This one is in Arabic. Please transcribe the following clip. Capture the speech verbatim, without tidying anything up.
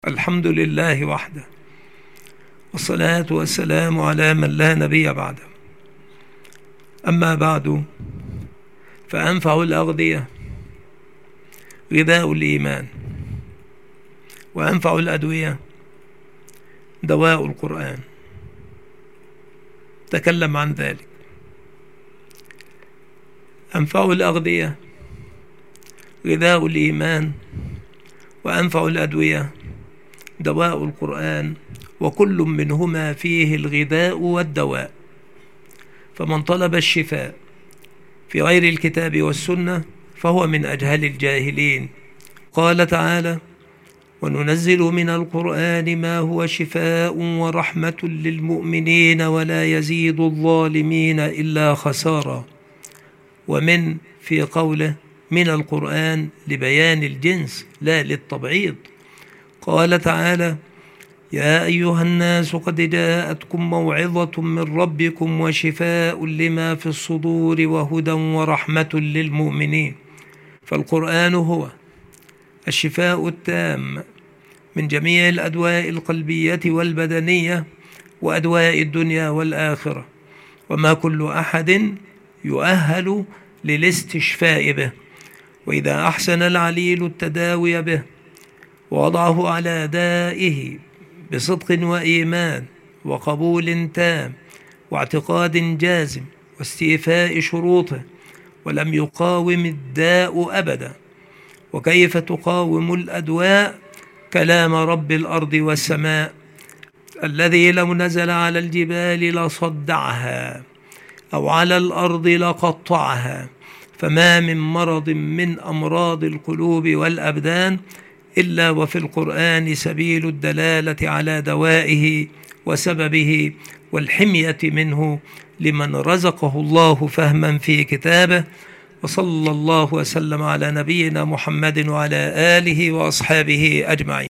الحمد لله وحده، والصلاة والسلام على من لا نبي بعده. أما بعد، فأنفع الأغذية غذاء الإيمان، وأنفع الأدوية دواء القرآن. تكلم عن ذلك. أنفع الأغذية غذاء الإيمان، وأنفع الأدوية دواء القرآن، وكل منهما فيه الغذاء والدواء. فمن طلب الشفاء في غير الكتاب والسنة فهو من أجهل الجاهلين. قال تعالى: وننزل من القرآن ما هو شفاء ورحمة للمؤمنين ولا يزيد الظالمين إلا خسارا. ومن في قوله من القرآن لبيان الجنس لا للتبعيض. قال تعالى: يا أيها الناس قد جاءتكم موعظة من ربكم وشفاء لما في الصدور وهدى ورحمة للمؤمنين. فالقرآن هو الشفاء التام من جميع الأدواء القلبية والبدنية وأدواء الدنيا والآخرة، وما كل أحد يؤهل للاستشفاء به. وإذا أحسن العليل التداوي به ووضعه على دائه بصدق وإيمان وقبول تام واعتقاد جازم واستيفاء شروطه، ولم يقاوم الداء أبدا. وكيف تقاوم الأدواء كلام رب الأرض والسماء الذي لو نزل على الجبال لصدعها أو على الأرض لقطعها. فما من مرض من أمراض القلوب والأبدان إلا وفي القرآن سبيل الدلالة على دوائه وسببه والحمية منه لمن رزقه الله فهما في كتابه. وصلى الله وسلم على نبينا محمد وعلى آله وأصحابه أجمعين.